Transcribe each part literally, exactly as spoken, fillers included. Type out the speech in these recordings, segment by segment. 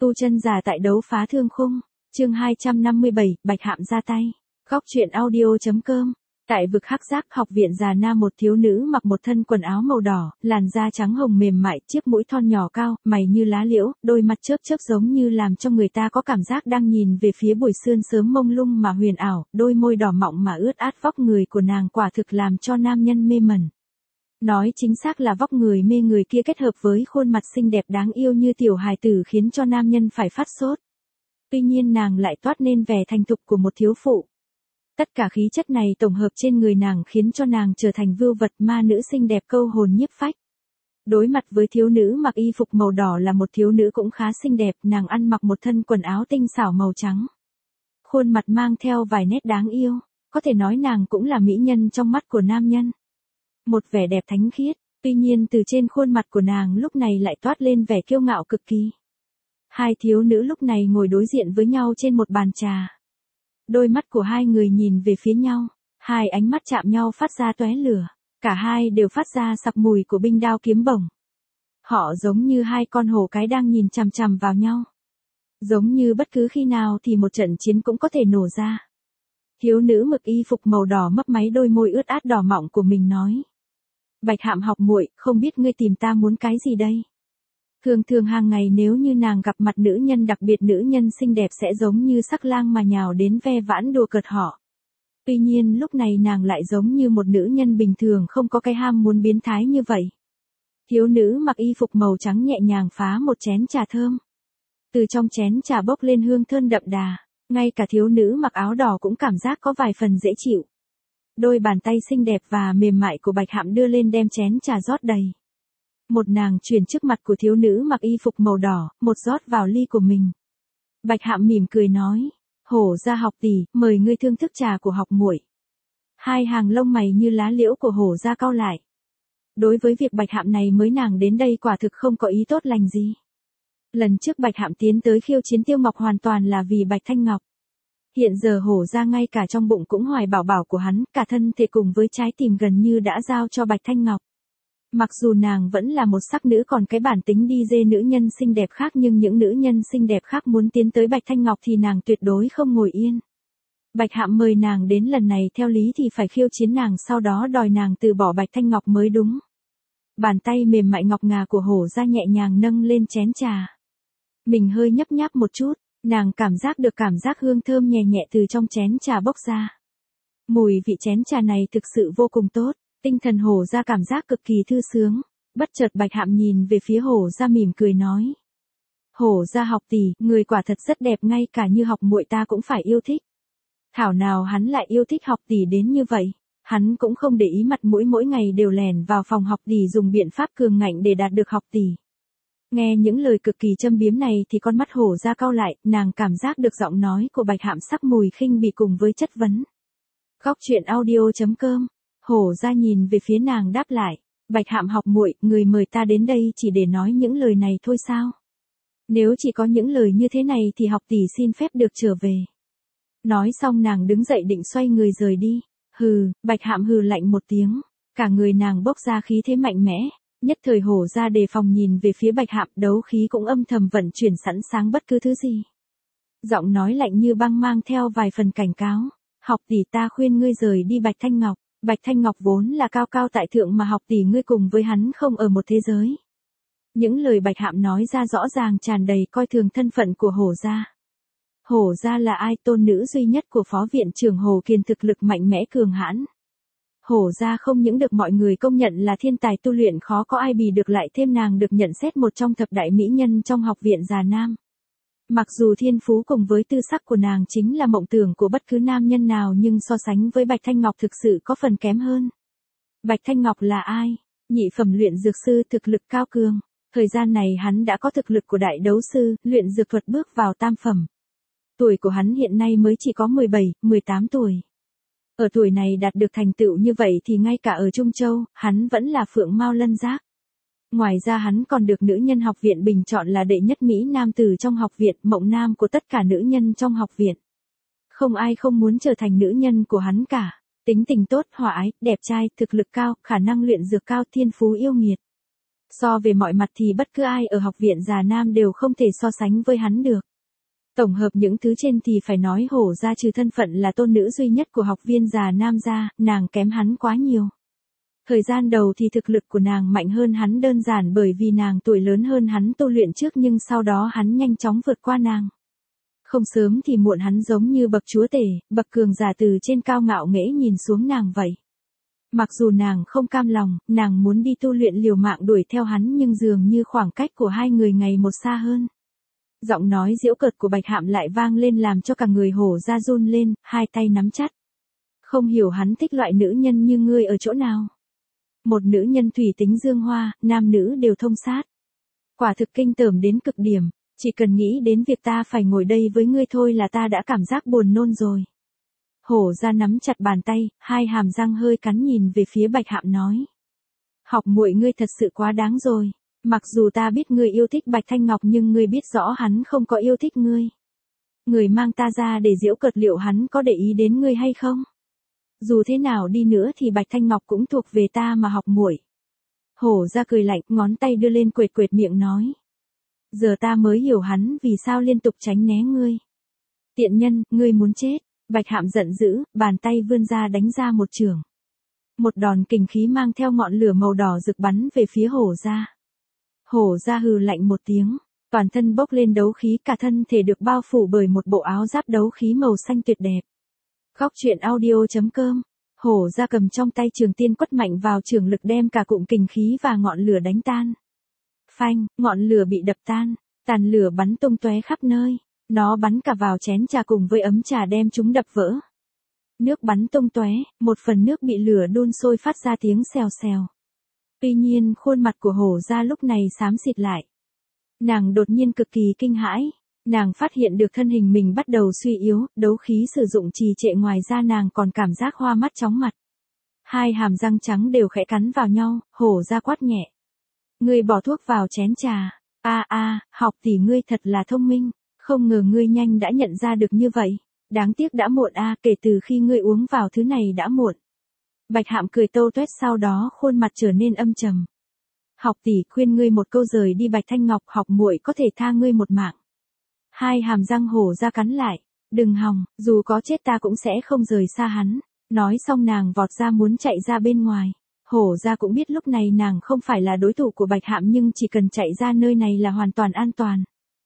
Tu chân giả tại đấu phá thương khung, chương hai trăm năm mươi bảy, Bạch Hạm ra tay. Góc truyện audio.com. Tại vực hắc giác học viện già nam, một thiếu nữ mặc một thân quần áo màu đỏ, làn da trắng hồng mềm mại, chiếc mũi thon nhỏ cao, mày như lá liễu, đôi mắt chớp chớp giống như làm cho người ta có cảm giác đang nhìn về phía buổi sương sớm mông lung mà huyền ảo, đôi môi đỏ mọng mà ướt át, vóc người của nàng quả thực làm cho nam nhân mê mẩn. Nói chính xác là vóc người mê người kia kết hợp với khuôn mặt xinh đẹp đáng yêu như tiểu hài tử khiến cho nam nhân phải phát sốt. Tuy nhiên nàng lại toát nên vẻ thành thục của một thiếu phụ. Tất cả khí chất này tổng hợp trên người nàng khiến cho nàng trở thành vưu vật ma nữ xinh đẹp câu hồn nhiếp phách. Đối mặt với thiếu nữ mặc y phục màu đỏ là một thiếu nữ cũng khá xinh đẹp, nàng ăn mặc một thân quần áo tinh xảo màu trắng. Khuôn mặt mang theo vài nét đáng yêu, có thể nói nàng cũng là mỹ nhân trong mắt của nam nhân. Một vẻ đẹp thánh khiết, tuy nhiên từ trên khuôn mặt của nàng lúc này lại toát lên vẻ kiêu ngạo cực kỳ. Hai thiếu nữ lúc này ngồi đối diện với nhau trên một bàn trà. Đôi mắt của hai người nhìn về phía nhau, hai ánh mắt chạm nhau phát ra tóe lửa, cả hai đều phát ra sặc mùi của binh đao kiếm bổng. Họ giống như hai con hổ cái đang nhìn chằm chằm vào nhau. Giống như bất cứ khi nào thì một trận chiến cũng có thể nổ ra. Thiếu nữ mặc y phục màu đỏ mấp máy đôi môi ướt át đỏ mọng của mình nói: Bạch Hạm học muội, không biết ngươi tìm ta muốn cái gì đây? Thường thường hàng ngày nếu như nàng gặp mặt nữ nhân, đặc biệt nữ nhân xinh đẹp, sẽ giống như sắc lang mà nhào đến ve vãn đùa cợt họ. Tuy nhiên lúc này nàng lại giống như một nữ nhân bình thường, không có cái ham muốn biến thái như vậy. Thiếu nữ mặc y phục màu trắng nhẹ nhàng phá một chén trà thơm. Từ trong chén trà bốc lên hương thơm đậm đà, ngay cả thiếu nữ mặc áo đỏ cũng cảm giác có vài phần dễ chịu. Đôi bàn tay xinh đẹp và mềm mại của Bạch Hạm đưa lên đem chén trà rót đầy. Một nàng chuyển trước mặt của thiếu nữ mặc y phục màu đỏ, một rót vào ly của mình. Bạch Hạm mỉm cười nói: Hổ gia học tỷ, mời ngươi thưởng thức trà của học muội. Hai hàng lông mày như lá liễu của hổ gia cau lại. Đối với việc Bạch Hạm này mới nàng đến đây quả thực không có ý tốt lành gì. Lần trước Bạch Hạm tiến tới khiêu chiến Tiêu Ngọc hoàn toàn là vì Bạch Thanh Ngọc. Hiện giờ hổ gia ngay cả trong bụng cũng hoài bảo bảo của hắn, cả thân thể cùng với trái tim gần như đã giao cho Bạch Thanh Ngọc. Mặc dù nàng vẫn là một sắc nữ còn cái bản tính đi dê nữ nhân xinh đẹp khác, nhưng những nữ nhân xinh đẹp khác muốn tiến tới Bạch Thanh Ngọc thì nàng tuyệt đối không ngồi yên. Bạch Hạm mời nàng đến lần này theo lý thì phải khiêu chiến nàng, sau đó đòi nàng từ bỏ Bạch Thanh Ngọc mới đúng. Bàn tay mềm mại ngọc ngà của hổ gia nhẹ nhàng nâng lên chén trà. Mình hơi nhấp nháp một chút, nàng cảm giác được cảm giác hương thơm nhẹ nhẹ từ trong chén trà bốc ra. Mùi vị chén trà này thực sự vô cùng tốt, tinh thần hổ gia cảm giác cực kỳ thư sướng. Bất chợt Bạch Hạm nhìn về phía hổ gia mỉm cười nói: Hổ gia học tỷ, người quả thật rất đẹp, ngay cả như học muội ta cũng phải yêu thích. Thảo nào hắn lại yêu thích học tỷ đến như vậy. Hắn cũng không để ý mặt mũi, mỗi ngày đều lèn vào phòng học tỷ dùng biện pháp cường ngạnh để đạt được học tỷ. Nghe những lời cực kỳ châm biếm này thì con mắt hổ gia cau lại, nàng cảm giác được giọng nói của Bạch Hạm sắc mùi khinh bỉ cùng với chất vấn. Góc truyện audio.com. Hổ gia nhìn về phía nàng đáp lại: Bạch Hạm học muội, người mời ta đến đây chỉ để nói những lời này thôi sao? Nếu chỉ có những lời như thế này thì học tỷ xin phép được trở về. Nói xong nàng đứng dậy định xoay người rời đi. Hừ, Bạch Hạm hừ lạnh một tiếng, cả người nàng bốc ra khí thế mạnh mẽ. Nhất thời hổ gia đề phòng nhìn về phía Bạch Hạm, đấu khí cũng âm thầm vận chuyển sẵn sàng bất cứ thứ gì. Giọng nói lạnh như băng mang theo vài phần cảnh cáo: Học tỷ, ta khuyên ngươi rời đi Bạch Thanh Ngọc. Bạch Thanh Ngọc vốn là cao cao tại thượng mà học tỷ ngươi cùng với hắn không ở một thế giới. Những lời Bạch Hạm nói ra rõ ràng tràn đầy coi thường thân phận của hổ gia. Hổ gia là ai? Tôn nữ duy nhất của phó viện trưởng Hồ Kiền, thực lực mạnh mẽ cường hãn. Hổ gia không những được mọi người công nhận là thiên tài tu luyện khó có ai bì được, lại thêm nàng được nhận xét một trong thập đại mỹ nhân trong học viện già nam. Mặc dù thiên phú cùng với tư sắc của nàng chính là mộng tưởng của bất cứ nam nhân nào, nhưng so sánh với Bạch Thanh Ngọc thực sự có phần kém hơn. Bạch Thanh Ngọc là ai? Nhị phẩm luyện dược sư, thực lực cao cường. Thời gian này hắn đã có thực lực của đại đấu sư, luyện dược thuật bước vào tam phẩm. Tuổi của hắn hiện nay mới chỉ có mười bảy, mười tám tuổi. Ở tuổi này đạt được thành tựu như vậy thì ngay cả ở Trung Châu, hắn vẫn là phượng mao lân giác. Ngoài ra hắn còn được nữ nhân học viện bình chọn là đệ nhất mỹ nam tử trong học viện, mộng nam của tất cả nữ nhân trong học viện. Không ai không muốn trở thành nữ nhân của hắn cả. Tính tình tốt, hòa ái, đẹp trai, thực lực cao, khả năng luyện dược cao, thiên phú yêu nghiệt. So về mọi mặt thì bất cứ ai ở học viện Già Nam đều không thể so sánh với hắn được. Tổng hợp những thứ trên thì phải nói Hổ gia trừ thân phận là tôn nữ duy nhất của học viên Già Nam ra, nàng kém hắn quá nhiều. Thời gian đầu thì thực lực của nàng mạnh hơn hắn đơn giản bởi vì nàng tuổi lớn hơn hắn tu luyện trước, nhưng sau đó hắn nhanh chóng vượt qua nàng. Không sớm thì muộn hắn giống như bậc chúa tể, bậc cường giả từ trên cao ngạo nghễ nhìn xuống nàng vậy. Mặc dù nàng không cam lòng, nàng muốn đi tu luyện liều mạng đuổi theo hắn, nhưng dường như khoảng cách của hai người ngày một xa hơn. Giọng nói giễu cợt của Bạch Hạm lại vang lên làm cho cả người Hổ gia run lên, hai tay nắm chặt. Không hiểu hắn thích loại nữ nhân như ngươi ở chỗ nào. Một nữ nhân thủy tính dương hoa, nam nữ đều thông sát. Quả thực kinh tởm đến cực điểm, chỉ cần nghĩ đến việc ta phải ngồi đây với ngươi thôi là ta đã cảm giác buồn nôn rồi. Hổ gia nắm chặt bàn tay, hai hàm răng hơi cắn nhìn về phía Bạch Hạm nói. Học muội ngươi thật sự quá đáng rồi. Mặc dù ta biết ngươi yêu thích Bạch Thanh Ngọc nhưng ngươi biết rõ hắn không có yêu thích ngươi. Ngươi mang ta ra để giễu cợt, liệu hắn có để ý đến ngươi hay không? Dù thế nào đi nữa thì Bạch Thanh Ngọc cũng thuộc về ta mà học muội. Hổ gia cười lạnh, ngón tay đưa lên quệt quệt miệng nói. Giờ ta mới hiểu hắn vì sao liên tục tránh né ngươi. Tiện nhân, ngươi muốn chết. Bạch Hạm giận dữ, bàn tay vươn ra đánh ra một chưởng. Một đòn kình khí mang theo ngọn lửa màu đỏ rực bắn về phía Hổ gia. Hổ gia hừ lạnh một tiếng, toàn thân bốc lên đấu khí, cả thân thể được bao phủ bởi một bộ áo giáp đấu khí màu xanh tuyệt đẹp. Góc truyện audio chấm com. Hổ gia cầm trong tay trường tiên quất mạnh vào trường lực đem cả cụm kình khí và ngọn lửa đánh tan. Phanh, ngọn lửa bị đập tan, tàn lửa bắn tung tóe khắp nơi. Nó bắn cả vào chén trà cùng với ấm trà đem chúng đập vỡ. Nước bắn tung tóe, một phần nước bị lửa đun sôi phát ra tiếng xèo xèo. Tuy nhiên khuôn mặt của Hổ gia lúc này xám xịt lại. Nàng đột nhiên cực kỳ kinh hãi. Nàng phát hiện được thân hình mình bắt đầu suy yếu, đấu khí sử dụng trì trệ, ngoài ra nàng còn cảm giác hoa mắt chóng mặt. Hai hàm răng trắng đều khẽ cắn vào nhau, Hổ gia quát nhẹ. Ngươi bỏ thuốc vào chén trà. A a, học tỷ ngươi thật là thông minh. Không ngờ ngươi nhanh đã nhận ra được như vậy. Đáng tiếc đã muộn a, kể từ khi ngươi uống vào thứ này đã muộn. Bạch Hạm cười tâu tuét, sau đó khuôn mặt trở nên âm trầm. Học tỷ, khuyên ngươi một câu rời đi Bạch Thanh Ngọc, học muội có thể tha ngươi một mạng. Hai hàm răng Hổ gia cắn lại. Đừng hòng, dù có chết ta cũng sẽ không rời xa hắn. Nói xong nàng vọt ra muốn chạy ra bên ngoài. Hổ gia cũng biết lúc này nàng không phải là đối thủ của Bạch Hạm, nhưng chỉ cần chạy ra nơi này là hoàn toàn an toàn.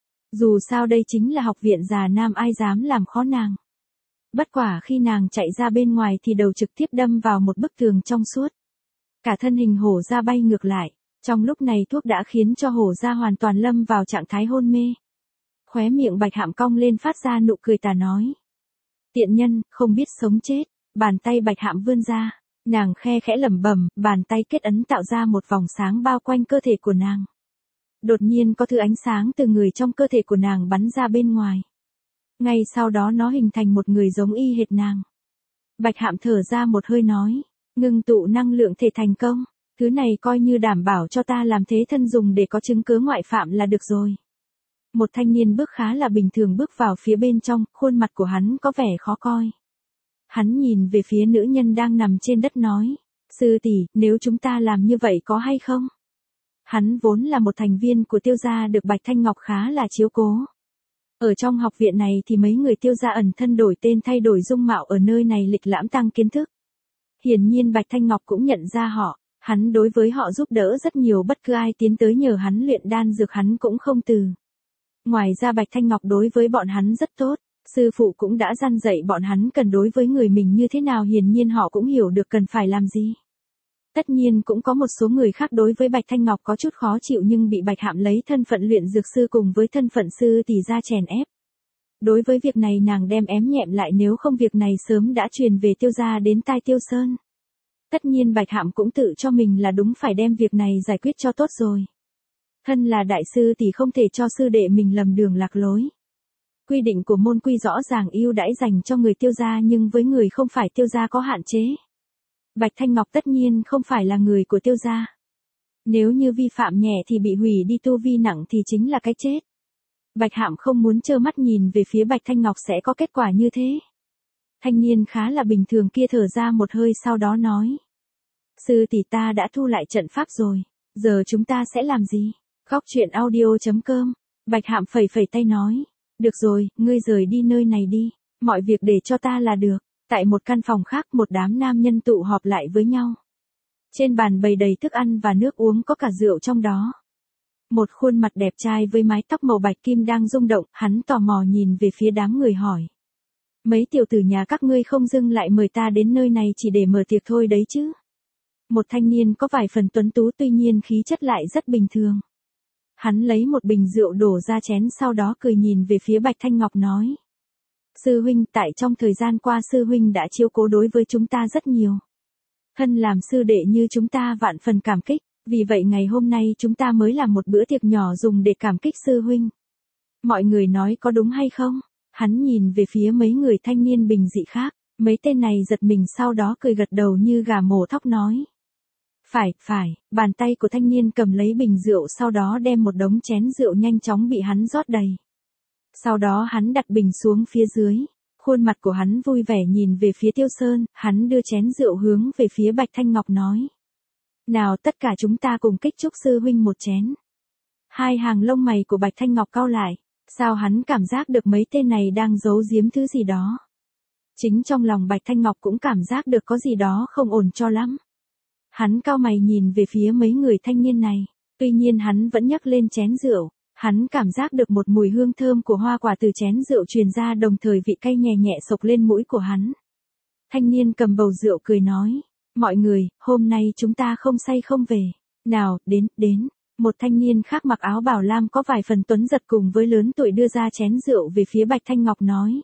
Dù sao đây chính là học viện Già Nam, ai dám làm khó nàng. Bất quả khi nàng chạy ra bên ngoài thì đầu trực tiếp đâm vào một bức tường trong suốt. Cả thân hình Hổ gia bay ngược lại. Trong lúc này thuốc đã khiến cho Hổ gia hoàn toàn lâm vào trạng thái hôn mê. Khóe miệng Bạch Hạm cong lên phát ra nụ cười tà nói. Tiện nhân, không biết sống chết. Bàn tay Bạch Hạm vươn ra. Nàng khe khẽ lẩm bẩm, bàn tay kết ấn tạo ra một vòng sáng bao quanh cơ thể của nàng. Đột nhiên có thứ ánh sáng từ người trong cơ thể của nàng bắn ra bên ngoài. Ngay sau đó nó hình thành một người giống y hệt nàng. Bạch Hạm thở ra một hơi nói. Ngưng tụ năng lượng thể thành công. Thứ này coi như đảm bảo cho ta làm thế thân dùng để có chứng cứ ngoại phạm là được rồi. Một thanh niên bước khá là bình thường bước vào phía bên trong, khuôn mặt của hắn có vẻ khó coi. Hắn nhìn về phía nữ nhân đang nằm trên đất nói. Sư tỷ, nếu chúng ta làm như vậy có hay không? Hắn vốn là một thành viên của Tiêu gia được Bạch Thanh Ngọc khá là chiếu cố. Ở trong học viện này thì mấy người Tiêu gia ẩn thân đổi tên thay đổi dung mạo ở nơi này lịch lãm tăng kiến thức. Hiển nhiên Bạch Thanh Ngọc cũng nhận ra họ. Hắn đối với họ giúp đỡ rất nhiều, bất cứ ai tiến tới nhờ hắn luyện đan dược hắn cũng không từ. Ngoài ra Bạch Thanh Ngọc đối với bọn hắn rất tốt, sư phụ cũng đã dặn dạy bọn hắn cần đối với người mình như thế nào, hiển nhiên họ cũng hiểu được cần phải làm gì. Tất nhiên cũng có một số người khác đối với Bạch Thanh Ngọc có chút khó chịu, nhưng bị Bạch Hạm lấy thân phận luyện dược sư cùng với thân phận sư tỷ ra chèn ép. Đối với việc này nàng đem ém nhẹm lại, nếu không việc này sớm đã truyền về Tiêu gia đến tai Tiêu Sơn. Tất nhiên Bạch Hạm cũng tự cho mình là đúng phải đem việc này giải quyết cho tốt rồi. Thân là đại sư thì không thể cho sư đệ mình lầm đường lạc lối. Quy định của môn quy rõ ràng ưu đãi dành cho người Tiêu gia, nhưng với người không phải Tiêu gia có hạn chế. Bạch Thanh Ngọc tất nhiên không phải là người của Tiêu gia. Nếu như vi phạm nhẹ thì bị hủy đi, tu vi nặng thì chính là cái chết. Bạch Hạm không muốn trơ mắt nhìn về phía Bạch Thanh Ngọc sẽ có kết quả như thế. Thanh niên khá là bình thường kia thở ra một hơi sau đó nói. Sư tỷ, ta đã thu lại trận pháp rồi. Giờ chúng ta sẽ làm gì? Góc chuyện audio.com. Bạch Hạm phẩy phẩy tay nói. Được rồi, ngươi rời đi nơi này đi. Mọi việc để cho ta là được. Tại một căn phòng khác, một đám nam nhân tụ họp lại với nhau. Trên bàn bày đầy thức ăn và nước uống, có cả rượu trong đó. Một khuôn mặt đẹp trai với mái tóc màu bạch kim đang rung động, hắn tò mò nhìn về phía đám người hỏi. Mấy tiểu tử nhà các ngươi không dưng lại mời ta đến nơi này chỉ để mở tiệc thôi đấy chứ? Một thanh niên có vài phần tuấn tú, tuy nhiên khí chất lại rất bình thường. Hắn lấy một bình rượu đổ ra chén, sau đó cười nhìn về phía Bạch Thanh Ngọc nói. Sư huynh, tại trong thời gian qua sư huynh đã chiếu cố đối với chúng ta rất nhiều. Thân làm sư đệ như chúng ta vạn phần cảm kích, vì vậy ngày hôm nay chúng ta mới làm một bữa tiệc nhỏ dùng để cảm kích sư huynh. Mọi người nói có đúng hay không? Hắn nhìn về phía mấy người thanh niên bình dị khác, mấy tên này giật mình sau đó cười gật đầu như gà mổ thóc nói. Phải, phải, bàn tay của thanh niên cầm lấy bình rượu, sau đó đem một đống chén rượu nhanh chóng bị hắn rót đầy. Sau đó hắn đặt bình xuống phía dưới, khuôn mặt của hắn vui vẻ nhìn về phía Tiêu Sơn, hắn đưa chén rượu hướng về phía Bạch Thanh Ngọc nói. Nào tất cả chúng ta cùng kích chúc sư huynh một chén. Hai hàng lông mày của Bạch Thanh Ngọc cau lại, sao hắn cảm giác được mấy tên này đang giấu giếm thứ gì đó. Chính trong lòng Bạch Thanh Ngọc cũng cảm giác được có gì đó không ổn cho lắm. Hắn cau mày nhìn về phía mấy người thanh niên này, tuy nhiên hắn vẫn nhấc lên chén rượu, hắn cảm giác được một mùi hương thơm của hoa quả từ chén rượu truyền ra, đồng thời vị cay nhẹ nhẹ xộc lên mũi của hắn. Thanh niên cầm bầu rượu cười nói, mọi người, hôm nay chúng ta không say không về, nào, đến, đến. Một thanh niên khác mặc áo bảo lam có vài phần tuấn giật cùng với lớn tuổi đưa ra chén rượu về phía Bạch Thanh Ngọc nói.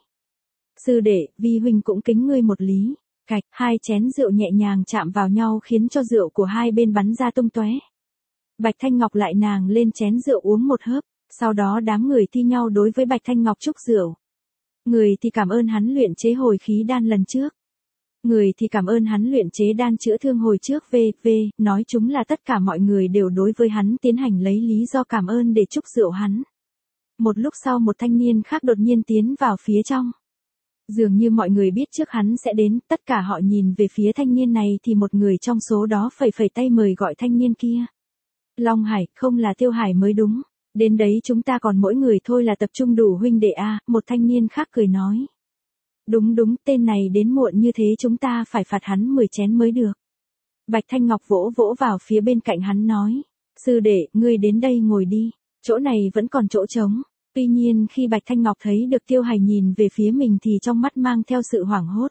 Sư đệ, vi huynh cũng kính ngươi một lý. Cạch, hai chén rượu nhẹ nhàng chạm vào nhau khiến cho rượu của hai bên bắn ra tung tóe. Bạch Thanh Ngọc lại nàng lên chén rượu uống một hớp, sau đó đám người thi nhau đối với Bạch Thanh Ngọc chúc rượu. Người thì cảm ơn hắn luyện chế hồi khí đan lần trước. Người thì cảm ơn hắn luyện chế đan chữa thương hồi trước v v nói chúng là tất cả mọi người đều đối với hắn tiến hành lấy lý do cảm ơn để chúc rượu hắn. Một lúc sau một thanh niên khác đột nhiên tiến vào phía trong. Dường như mọi người biết trước hắn sẽ đến, tất cả họ nhìn về phía thanh niên này thì một người trong số đó phẩy phẩy tay mời gọi thanh niên kia. Long Hải, không là Tiêu Hải mới đúng. Đến đấy chúng ta còn mỗi người thôi là tập trung đủ huynh đệ a, một thanh niên khác cười nói. Đúng đúng, tên này đến muộn như thế chúng ta phải phạt hắn mười chén mới được. Bạch Thanh Ngọc vỗ vỗ vào phía bên cạnh hắn nói. Sư đệ, ngươi đến đây ngồi đi, chỗ này vẫn còn chỗ trống. Tuy nhiên khi Bạch Thanh Ngọc thấy được Tiêu Hải nhìn về phía mình thì trong mắt mang theo sự hoảng hốt.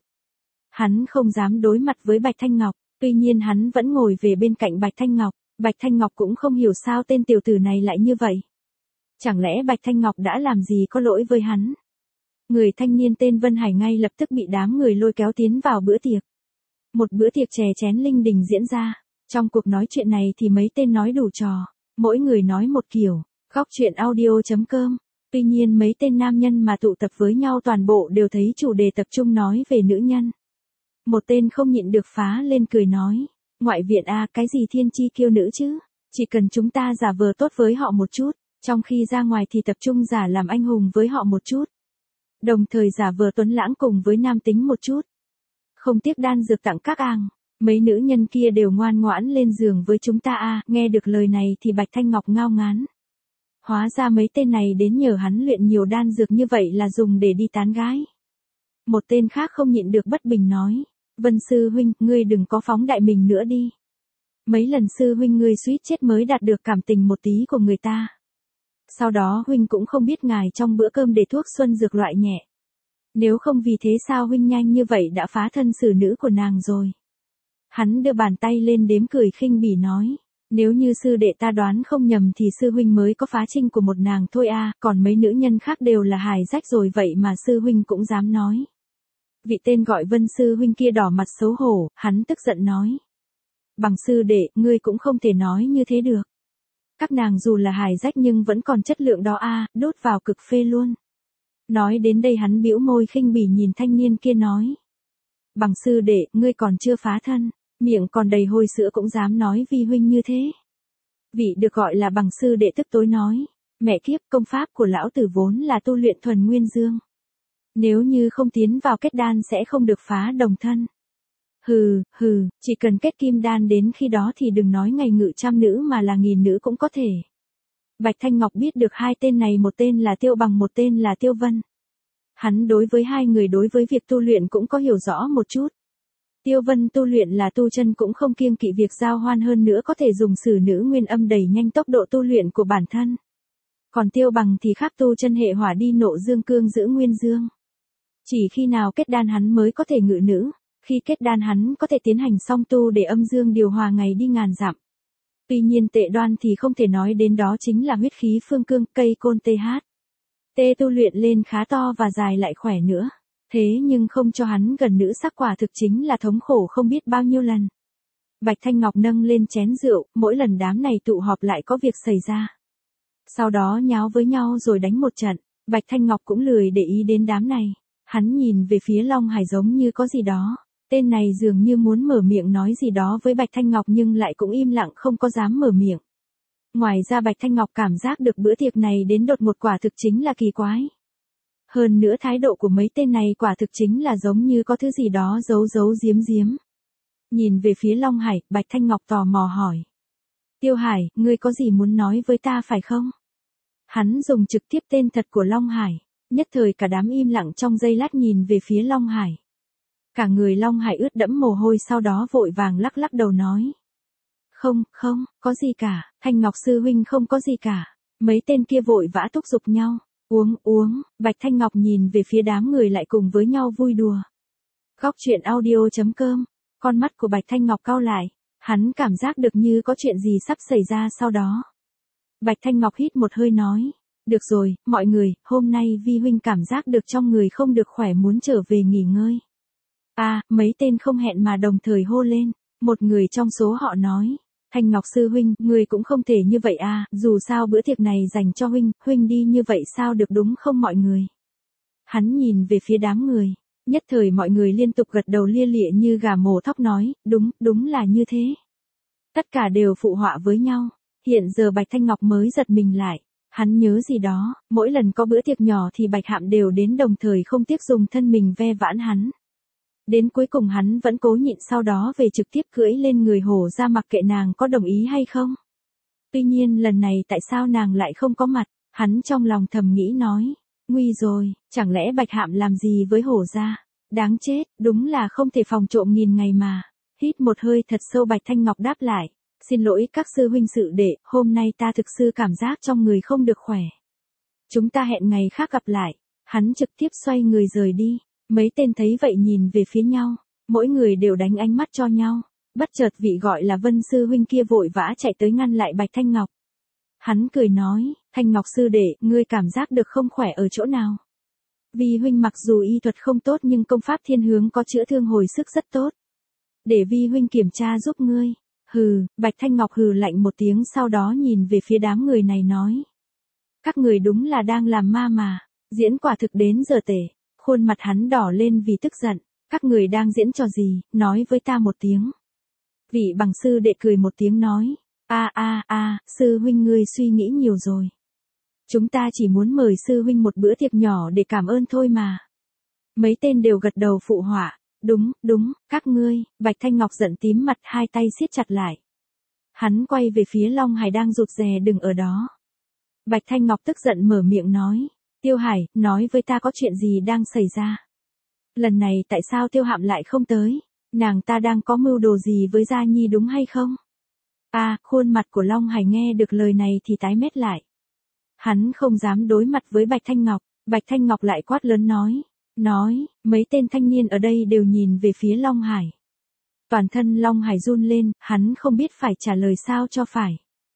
Hắn không dám đối mặt với Bạch Thanh Ngọc, tuy nhiên hắn vẫn ngồi về bên cạnh Bạch Thanh Ngọc. Bạch Thanh Ngọc cũng không hiểu sao tên tiểu tử này lại như vậy. Chẳng lẽ Bạch Thanh Ngọc đã làm gì có lỗi với hắn? Người thanh niên tên Vân Hải ngay lập tức bị đám người lôi kéo tiến vào bữa tiệc. Một bữa tiệc chè chén linh đình diễn ra. Trong cuộc nói chuyện này thì mấy tên nói đủ trò, mỗi người nói một kiểu. Góc chuyện audio.com. Tuy nhiên mấy tên nam nhân mà tụ tập với nhau toàn bộ đều thấy chủ đề tập trung nói về nữ nhân. Một tên không nhịn được phá lên cười nói. Ngoại viện a, cái gì thiên chi kiêu nữ chứ? Chỉ cần chúng ta giả vờ tốt với họ một chút, trong khi ra ngoài thì tập trung giả làm anh hùng với họ một chút. Đồng thời giả vờ tuấn lãng cùng với nam tính một chút. Không tiếc đan dược tặng các àng. Mấy nữ nhân kia đều ngoan ngoãn lên giường với chúng ta a. Nghe được lời này thì Bạch Thanh Ngọc ngao ngán. Hóa ra mấy tên này đến nhờ hắn luyện nhiều đan dược như vậy là dùng để đi tán gái. Một tên khác không nhịn được bất bình nói. Vân sư huynh, ngươi đừng có phóng đại mình nữa đi. Mấy lần sư huynh ngươi suýt chết mới đạt được cảm tình một tí của người ta. Sau đó huynh cũng không biết ngài trong bữa cơm để thuốc xuân dược loại nhẹ. Nếu không vì thế sao huynh nhanh như vậy đã phá thân xử nữ của nàng rồi. Hắn đưa bàn tay lên đếm cười khinh bỉ nói. Nếu như sư đệ ta đoán không nhầm thì sư huynh mới có phá trinh của một nàng thôi a, còn mấy nữ nhân khác đều là hài rách rồi vậy mà sư huynh cũng dám nói. Vị tên gọi Vân sư huynh kia đỏ mặt xấu hổ, hắn tức giận nói. Bằng sư đệ, ngươi cũng không thể nói như thế được. Các nàng dù là hài rách nhưng vẫn còn chất lượng đó a, đốt vào cực phê luôn. Nói đến đây hắn bĩu môi khinh bỉ nhìn thanh niên kia nói. Bằng sư đệ, ngươi còn chưa phá thân, miệng còn đầy hôi sữa cũng dám nói vi huynh như thế. Vị được gọi là bằng sư đệ tức tối nói. Mẹ kiếp, công pháp của lão tử vốn là tu luyện thuần nguyên dương. Nếu như không tiến vào kết đan sẽ không được phá đồng thân. Hừ, hừ, chỉ cần kết kim đan đến khi đó thì đừng nói ngày ngự trăm nữ mà là nghìn nữ cũng có thể. Bạch Thanh Ngọc biết được hai tên này, một tên là Tiêu Bằng, một tên là Tiêu Vân. Hắn đối với hai người đối với việc tu luyện cũng có hiểu rõ một chút. Tiêu Vân tu luyện là tu chân cũng không kiêng kỵ việc giao hoan, hơn nữa có thể dùng sử nữ nguyên âm đẩy nhanh tốc độ tu luyện của bản thân. Còn Tiêu Bằng thì khác, tu chân hệ hỏa đi nộ dương cương giữ nguyên dương. Chỉ khi nào kết đan hắn mới có thể ngự nữ, khi kết đan hắn có thể tiến hành song tu để âm dương điều hòa ngày đi ngàn dặm. Tuy nhiên tệ đoan thì không thể nói đến, đó chính là huyết khí phương cương, cây côn tê hát. Tê tu luyện lên khá to và dài lại khỏe nữa. Thế nhưng không cho hắn gần nữ sắc quả thực chính là thống khổ không biết bao nhiêu lần. Bạch Thanh Ngọc nâng lên chén rượu, mỗi lần đám này tụ họp lại có việc xảy ra. Sau đó nháo với nhau rồi đánh một trận, Bạch Thanh Ngọc cũng lười để ý đến đám này. Hắn nhìn về phía Long Hải giống như có gì đó. Tên này dường như muốn mở miệng nói gì đó với Bạch Thanh Ngọc nhưng lại cũng im lặng không có dám mở miệng. Ngoài ra Bạch Thanh Ngọc cảm giác được bữa tiệc này đến đột một quả thực chính là kỳ quái. Hơn nữa thái độ của mấy tên này quả thực chính là giống như có thứ gì đó giấu giấu giếm giếm. Nhìn về phía Long Hải, Bạch Thanh Ngọc tò mò hỏi. Tiêu Hải, ngươi có gì muốn nói với ta phải không? Hắn dùng trực tiếp tên thật của Long Hải. Nhất thời cả đám im lặng trong giây lát nhìn về phía Long Hải. Cả người Long Hải ướt đẫm mồ hôi, sau đó vội vàng lắc lắc đầu nói. Không, không, có gì cả, Thanh Ngọc sư huynh không có gì cả. Mấy tên kia vội vã thúc giục nhau. Uống, uống, Bạch Thanh Ngọc nhìn về phía đám người lại cùng với nhau vui đùa. Góc truyện audio chấm com, con mắt của Bạch Thanh Ngọc cau lại, hắn cảm giác được như có chuyện gì sắp xảy ra sau đó. Bạch Thanh Ngọc hít một hơi nói, được rồi, mọi người, hôm nay Vi huynh cảm giác được trong người không được khỏe, muốn trở về nghỉ ngơi. À, mấy tên không hẹn mà đồng thời hô lên, một người trong số họ nói. Thanh Ngọc sư huynh, ngươi cũng không thể như vậy à, dù sao bữa tiệc này dành cho huynh, huynh đi như vậy sao được đúng không mọi người? Hắn nhìn về phía đám người, nhất thời mọi người liên tục gật đầu lia lịa như gà mổ thóc nói, đúng, đúng là như thế. Tất cả đều phụ họa với nhau, hiện giờ Bạch Thanh Ngọc mới giật mình lại, hắn nhớ gì đó, mỗi lần có bữa tiệc nhỏ thì Bạch Hạm đều đến đồng thời không tiếc dùng thân mình ve vãn hắn. Đến cuối cùng hắn vẫn cố nhịn, sau đó về trực tiếp cưỡi lên người hổ ra mặc kệ nàng có đồng ý hay không. Tuy nhiên lần này tại sao nàng lại không có mặt, hắn trong lòng thầm nghĩ nói, nguy rồi, chẳng lẽ Bạch Hạm làm gì với hổ ra, đáng chết, đúng là không thể phòng trộm nghìn ngày mà. Hít một hơi thật sâu, Bạch Thanh Ngọc đáp lại, xin lỗi các sư huynh sự đệ, hôm nay ta thực sự cảm giác trong người không được khỏe. Chúng ta hẹn ngày khác gặp lại. Hắn trực tiếp xoay người rời đi. Mấy tên thấy vậy nhìn về phía nhau, mỗi người đều đánh ánh mắt cho nhau. Bất chợt vị gọi là Vân sư huynh kia vội vã chạy tới ngăn lại Bạch Thanh Ngọc. Hắn cười nói, Thanh Ngọc sư đệ, ngươi cảm giác được không khỏe ở chỗ nào? Vi huynh mặc dù y thuật không tốt nhưng công pháp thiên hướng có chữa thương hồi sức rất tốt. Để Vi huynh kiểm tra giúp ngươi. Hừ, Bạch Thanh Ngọc hừ lạnh một tiếng, sau đó nhìn về phía đám người này nói. Các người đúng là đang làm ma mà, diễn quả thực đến giờ tể. Khuôn mặt hắn đỏ lên vì tức giận, các người đang diễn trò gì, nói với ta một tiếng. Vị bằng sư đệ cười một tiếng nói, a a a, sư huynh ngươi suy nghĩ nhiều rồi. Chúng ta chỉ muốn mời sư huynh một bữa tiệc nhỏ để cảm ơn thôi mà. Mấy tên đều gật đầu phụ họa, đúng, đúng, các ngươi. Bạch Thanh Ngọc giận tím mặt, hai tay siết chặt lại. Hắn quay về phía Long Hải đang rụt rè đừng ở đó. Bạch Thanh Ngọc tức giận mở miệng nói, Tiêu Hải, nói với ta có chuyện gì đang xảy ra. Lần này tại sao Tiêu Hạm lại không tới, nàng ta đang có mưu đồ gì với Gia Nhi đúng hay không? À, khuôn mặt của Long Hải nghe được lời này thì tái mét lại. Hắn không dám đối mặt với Bạch Thanh Ngọc, Bạch Thanh Ngọc lại quát lớn nói, nói, mấy tên thanh niên ở đây đều nhìn về phía Long Hải. Toàn thân Long Hải run lên, hắn không biết phải trả lời sao cho phải.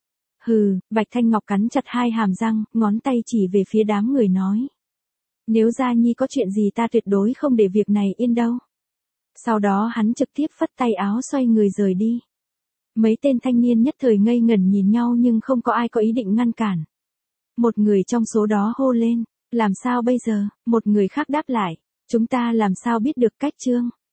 Hừ, Bạch Thanh Ngọc cắn chặt hai hàm răng, ngón tay chỉ về phía đám người nói. Nếu Gia Nhi có chuyện gì ta tuyệt đối không để việc này yên đâu. Sau đó hắn trực tiếp phất tay áo xoay người rời đi. Mấy tên thanh niên nhất thời ngây ngẩn nhìn nhau nhưng không có ai có ý định ngăn cản. Một người trong số đó hô lên, làm sao bây giờ, một người khác đáp lại, chúng ta làm sao biết được cách chương.